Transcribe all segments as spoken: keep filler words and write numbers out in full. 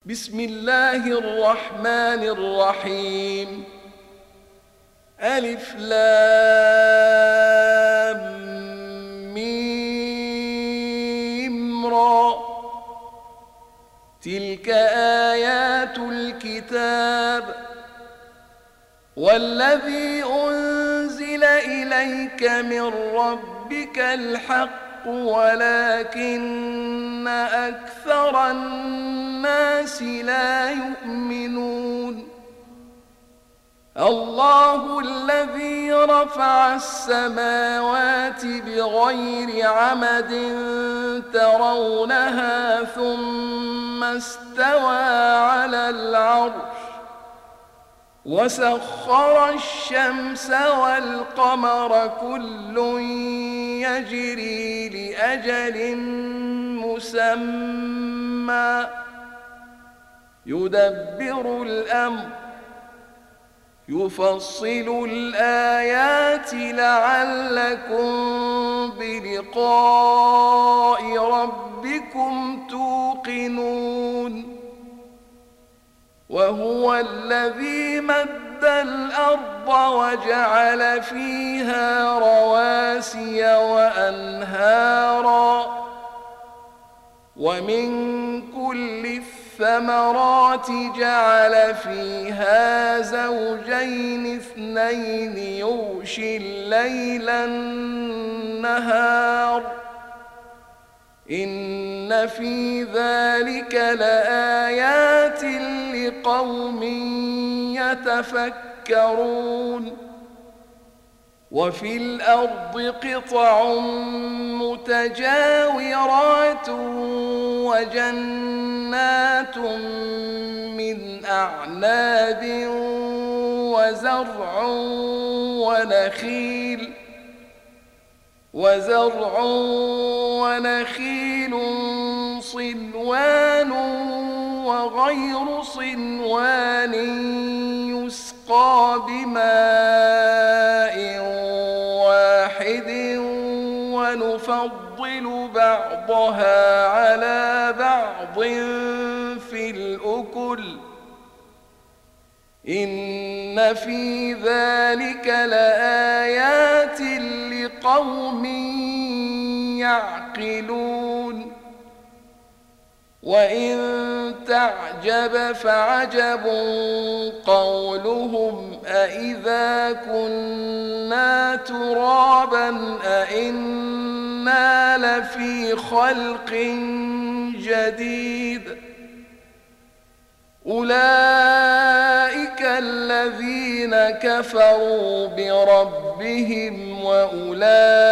بسم الله الرحمن الرحيم. ألف لام ميم را. تلك آيات الكتاب والذي أنزل إليك من ربك الحق ولكن أكثر الناس لا يؤمنون. الله الذي رفع السماوات بغير عمد ترونها ثم استوى على العرش وسخر الشمس والقمر كل يجري لأجل مسمى يدبر الأمر يفصل الآيات لعلكم بلقاء ربكم توقنون. وهو الذي مد الأرض وجعل فيها رواسي وأنهارا ومن كل الثمرات جعل فيها زوجين اثنين يغشي الليل النهار إن في ذلك لآيات لقوم يتفكرون. وفي الأرض قطع متجاورات وجنات من أعناب وزرع ونخيل وزرع ونخيل صنوان وغير صنوان يسقى بماء واحد ونفضل بعضها على بعض في الأكل إن في ذلك لآيات لقوم يعقلون. وإن تعجب فعجب قولهم أإذا كنا ترابا أإنا لفي خلق جديد أولئك الذين كفروا بربهم وأولئك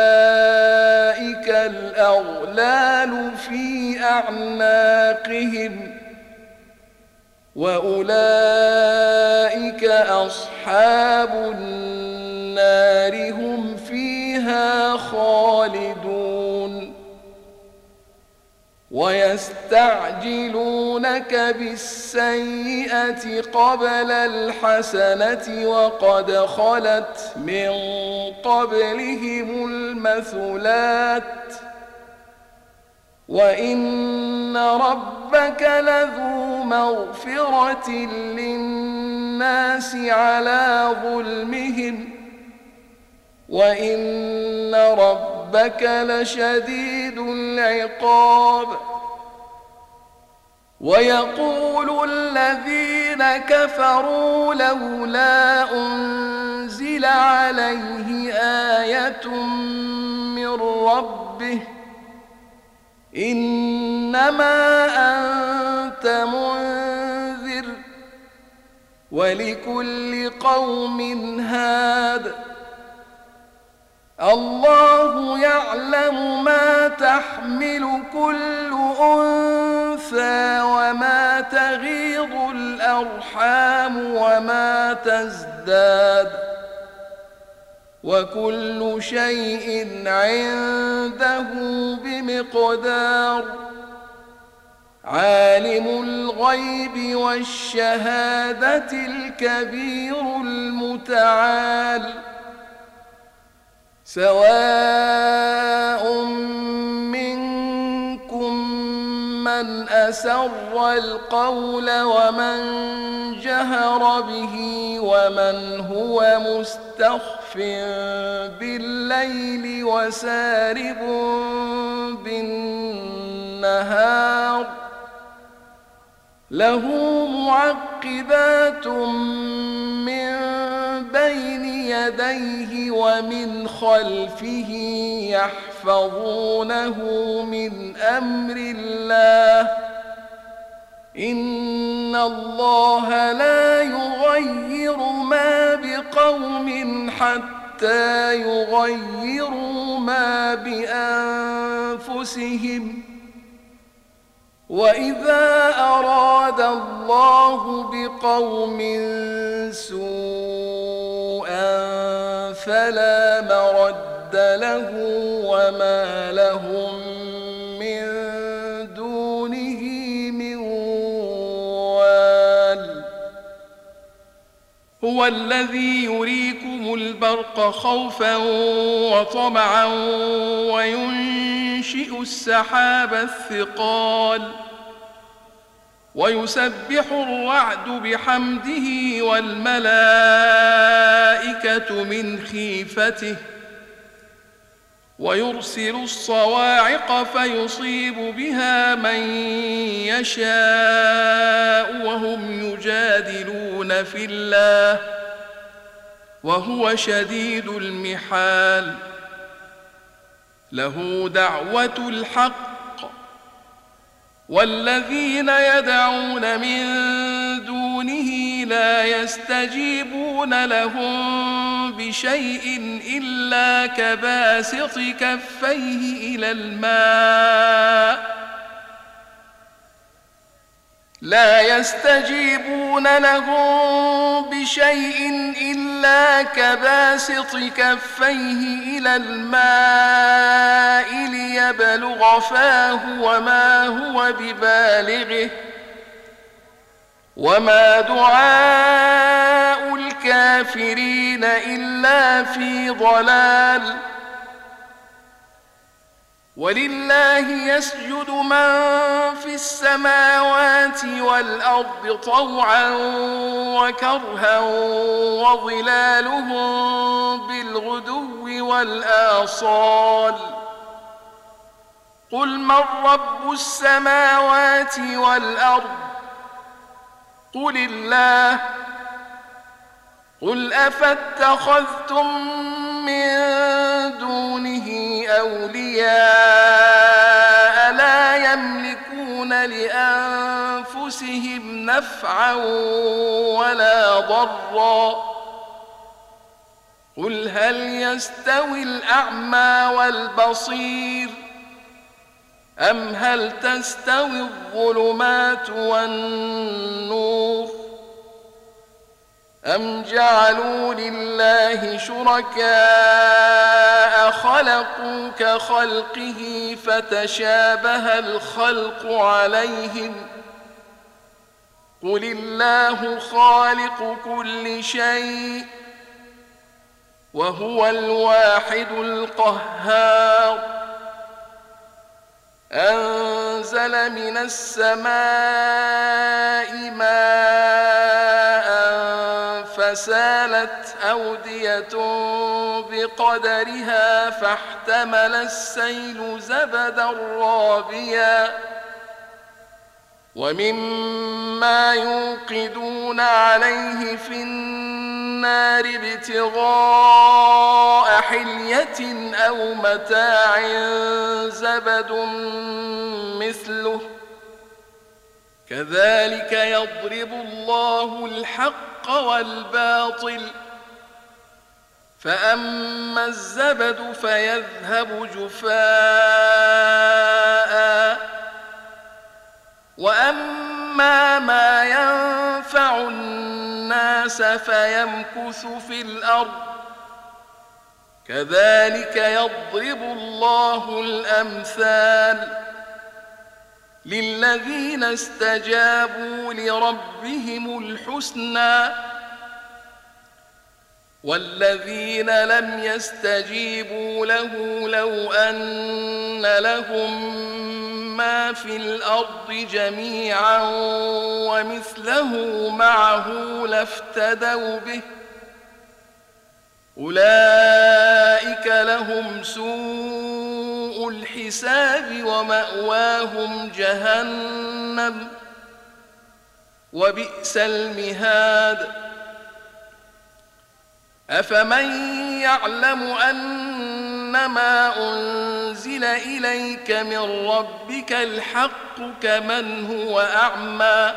الأغلال في أعناقهم وأولئك أصحاب النار هم فيها خالدون. ويستعجلونك بالسيئة قبل الحسنة وقد خلت من قبلهم المثلات وإن ربك لذو مغفرة للناس على ظلمهم وإن ربك لشديد العقاب. ويقول الذين كفروا لولا أنزل عليه آية من ربه إنما أنت منذر ولكل قوم هاد الله يعلم ما تحمل كل أنثى وما تغيض الأرحام وما تزداد وكل شيء عنده بمقدار. عالم الغيب والشهادة الكبير المتعال سواء منكم من أسر القول ومن جهر به ومن هو مستخف بالليل وسارب بالنهار له معقبات من بين يديه ومن خلفه يحفظونه من أمر الله إن الله لا يغير ما بقوم حتى يغيروا ما بأنفسهم وإذا أراد الله بقوم سوءا فلا مرد له وما لهم من دونه من وال هو الذي يريكم البرق خوفا وطمعا وينشئ السحاب الثقال ويسبح الرعد بحمده والملائكة من خيفته ويرسل الصواعق فيصيب بها من يشاء وهم يجادلون في الله وهو شديد المحال له دعوة الحق والذين يدعون من دونه لا يستجيبون لهم بشيء إلا كباسط كفيه إلى الماء لا يستجيبون لهم بشيء إلا كباسط كفيه إلى الماء ليبلغ فاه وما هو ببالغه وما دعاء الكافرين إلا في ضلال ولله يسجد من في السماوات والأرض طوعا وكرها وظلالهم بالغدو والآصال قل من رب السماوات والأرض قل الله قل أفاتخذتم من دونه أولياء لا يملكون لأنفسهم نفعا ولا ضرا قل هل يستوي الأعمى والبصير أم هل تستوي الظلمات والنور أم جعلوا لله شركاء خلقوا كخلقه فتشابه الخلق عليهم قل الله خالق كل شيء وهو الواحد القهار أنزل من السماء ماء فسالت أودية بقدرها فاحتمل السيل زبدا رابيا ومما يوقدون عليه في النار ابتغاء حلية أو متاع زبد مثله كذلك يضرب الله الحق والباطل فأما الزبد فيذهب جفاء وأما ما ينفع الناس فيمكث في الأرض كذلك يضرب الله الأمثال للذين استجابوا لربهم الحسنى والذين لم يستجيبوا له لو أن لهم ما في الأرض جميعا ومثله معه لافتدوا به أولئك لهم سوء الحساب ومأواهم جهنم وبئس المهاد أفمن يعلم أنما أنزل إليك من ربك الحق كمن هو أعمى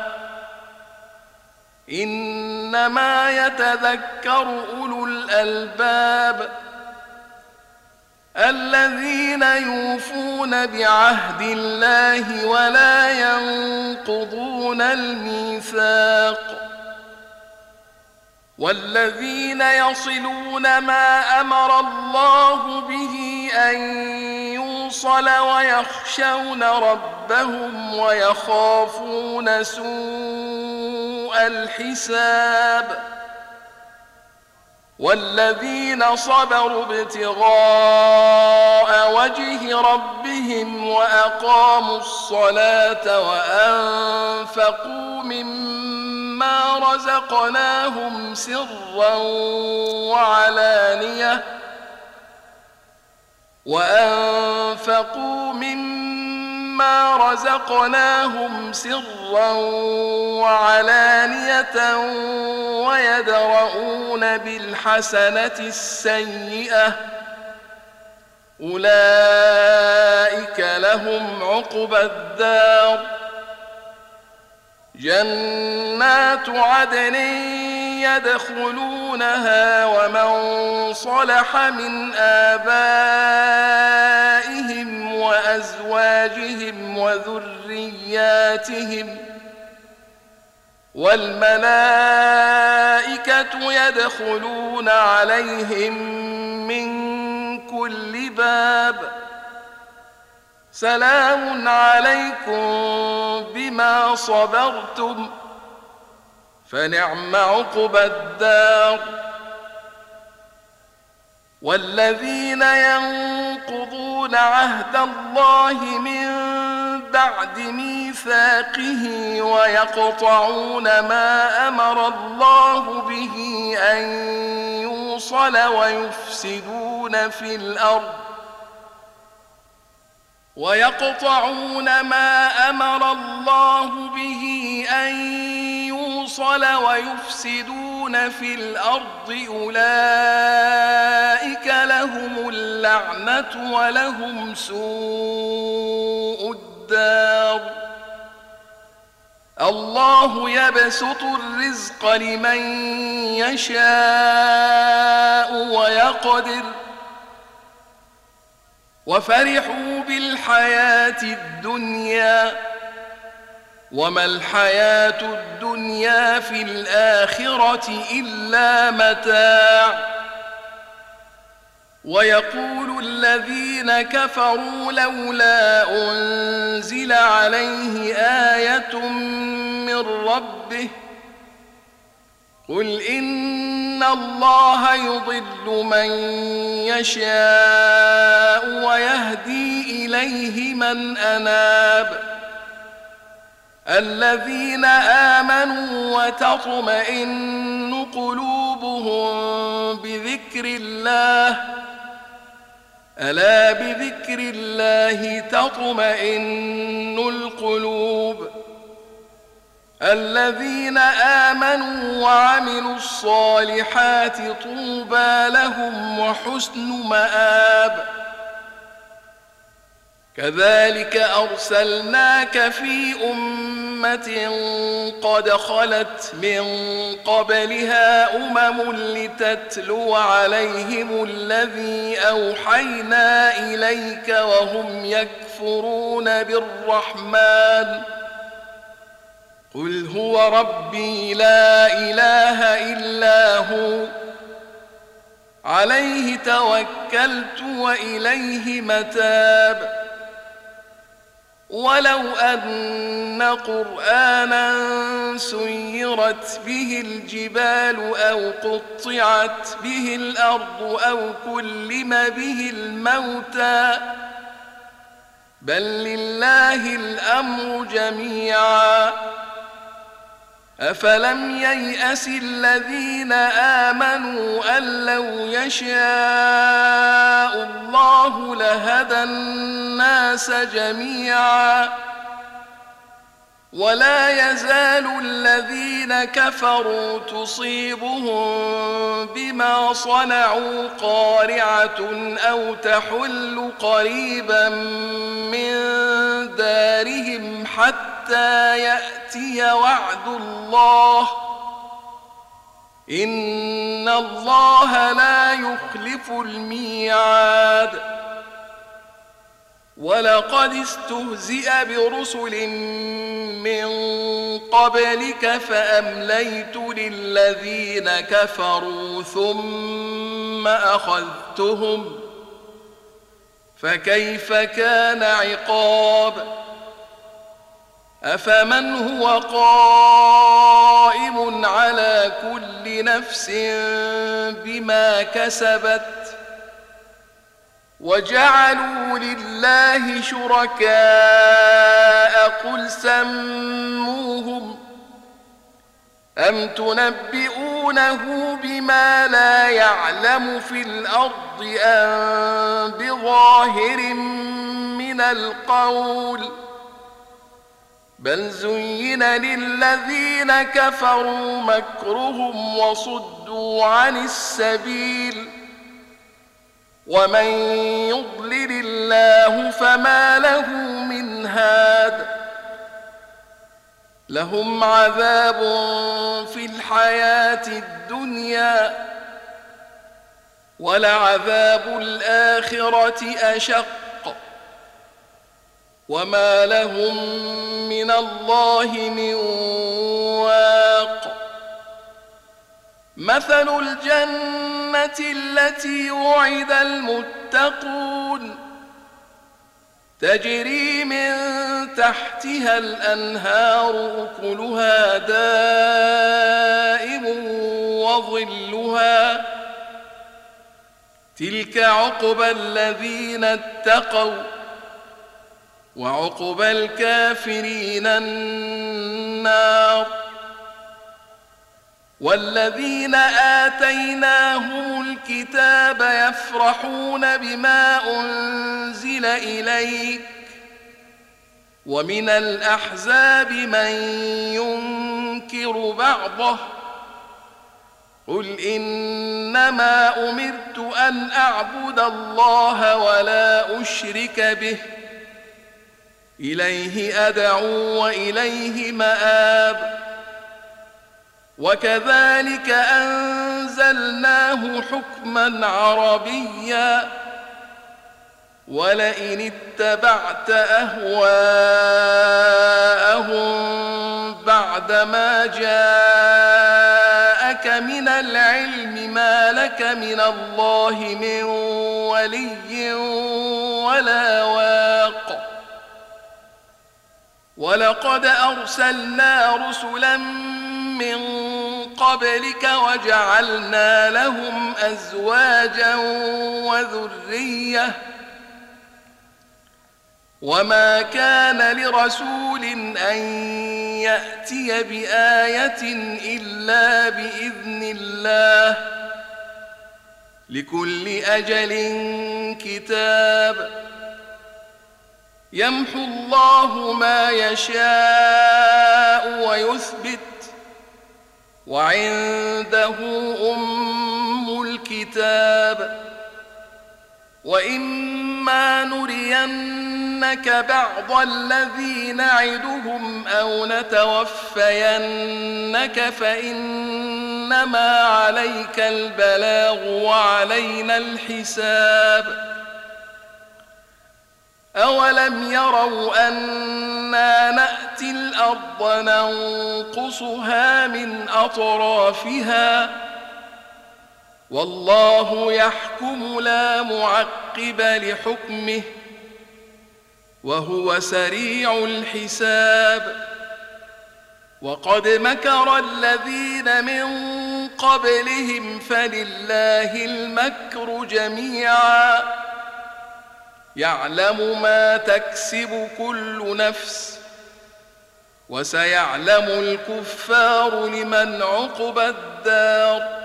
إنما يتذكر أولو الألباب الذين يوفون بعهد الله ولا ينقضون الميثاق والذين يصلون ما أمر الله به أن يوصل ويخشون ربهم ويخافون سوء الحساب والذين صبروا ابتغاء وجه ربهم وأقاموا الصلاة وأنفقوا مما رزقناهم سرا وعلانية وأنفقوا مما رزقناهم سرا وعلانية ويدرؤون بالحسنة السيئة أولئك لهم عقبى الدار جنات عدن يدخلونها ومن صلح من آبائهم وأزواجهم وذرياتهم والملائكة يدخلون عليهم من كل باب سلام عليكم بما صبرتم فنعم عقبى الدار والذين ينقضون عهد الله من بعد ميثاقه ويقطعون ما أمر الله به أن يوصل ويفسدون في الأرض ويقطعون ما أمر الله به أن يوصل ويفسدون في الأرض أولئك لهم اللعنة ولهم سوء الدار الله يبسط الرزق لمن يشاء ويقدر وفرحوا بالحياة الدنيا وما الحياة الدنيا في الآخرة إلا متاع ويقول الذين كفروا لولا أنزل عليه آية من ربه قل إن الله يضل من يشاء ويهدي إليه من أناب الذين آمنوا وتطمئن قلوبهم بذكر الله ألا بذكر الله تطمئن القلوب الذين آمنوا وعملوا الصالحات طوبى لهم وحسن مآب كذلك أرسلناك في أمة قد خلت من قبلها أمم لتتلو عليهم الذي أوحينا إليك وهم يكفرون بالرحمن قل هو ربي لا إله إلا هو عليه توكلت وإليه متاب ولو أن قرآنا سيرت به الجبال أو قطعت به الأرض أو كلم به الموتى بل لله الأمر جميعا. أفلم ييأس الذين آمنوا أن لو يشاء الله لهدى الناس جميعا. ولا يزال الذين كفروا تصيبهم بما صنعوا قارعة أو تحل قريبا من دارهم حتى يأتي وعد الله إن الله لا يخلف الميعاد. ولقد استهزئ برسل من قبلك فأمليت للذين كفروا ثم أخذتهم فكيف كان عقاب. أفمن هو قائم على كل نفس بما كسبت وجعلوا لله شركاء قل سموهم أم تنبئونه بما لا يعلم في الأرض أم بظاهر من القول بل زين للذين كفروا مكرهم وصدوا عن السبيل ومن يضلل الله فما له من هاد. لهم عذاب في الحياة الدنيا ولعذاب الآخرة أشق وما لهم من الله من واق. مثل الجنة التي وعد المتقون تجري من تحتها الأنهار أكلها دائم وظلها تلك عقبى الذين اتقوا وعقبى الكافرين النار. والذين آتيناهم الكتاب يفرحون بما أنزل إليك ومن الأحزاب من ينكر بعضه قل إنما أمرت أن أعبد الله ولا أشرك به إليه أدعو وإليه مآب. وكذلك أنزلناه حكما عربيا ولئن اتبعت أهواءهم بعدما جاءك من العلم ما لك من الله من ولي ولا واق. ولقد أرسلنا رسلا من قبلك وجعلنا لهم أزواجا وذرية وما كان لرسول أن يأتي بآية إلا بإذن الله لكل أجل كتاب. يمحو الله ما يشاء ويثبت وعنده أم الكتاب. وإما نرينك بعض الذي نعدهم أو نتوفينك فإنما عليك البلاغ وعلينا الحساب. أولم يروا أنا نأتي الأرض ننقصها من أطرافها والله يحكم لا معقب لحكمه وهو سريع الحساب. وقد مكر الذين من قبلهم فلله المكر جميعا يعلم ما تكسب كل نفس وسيعلم الكفار لمن عقبى الدار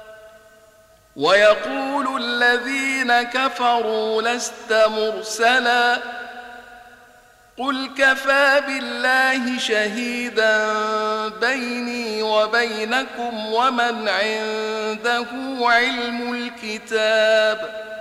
ويقول الذين كفروا لست مرسلا قل كفى بالله شهيدا بيني وبينكم ومن عنده علم الكتاب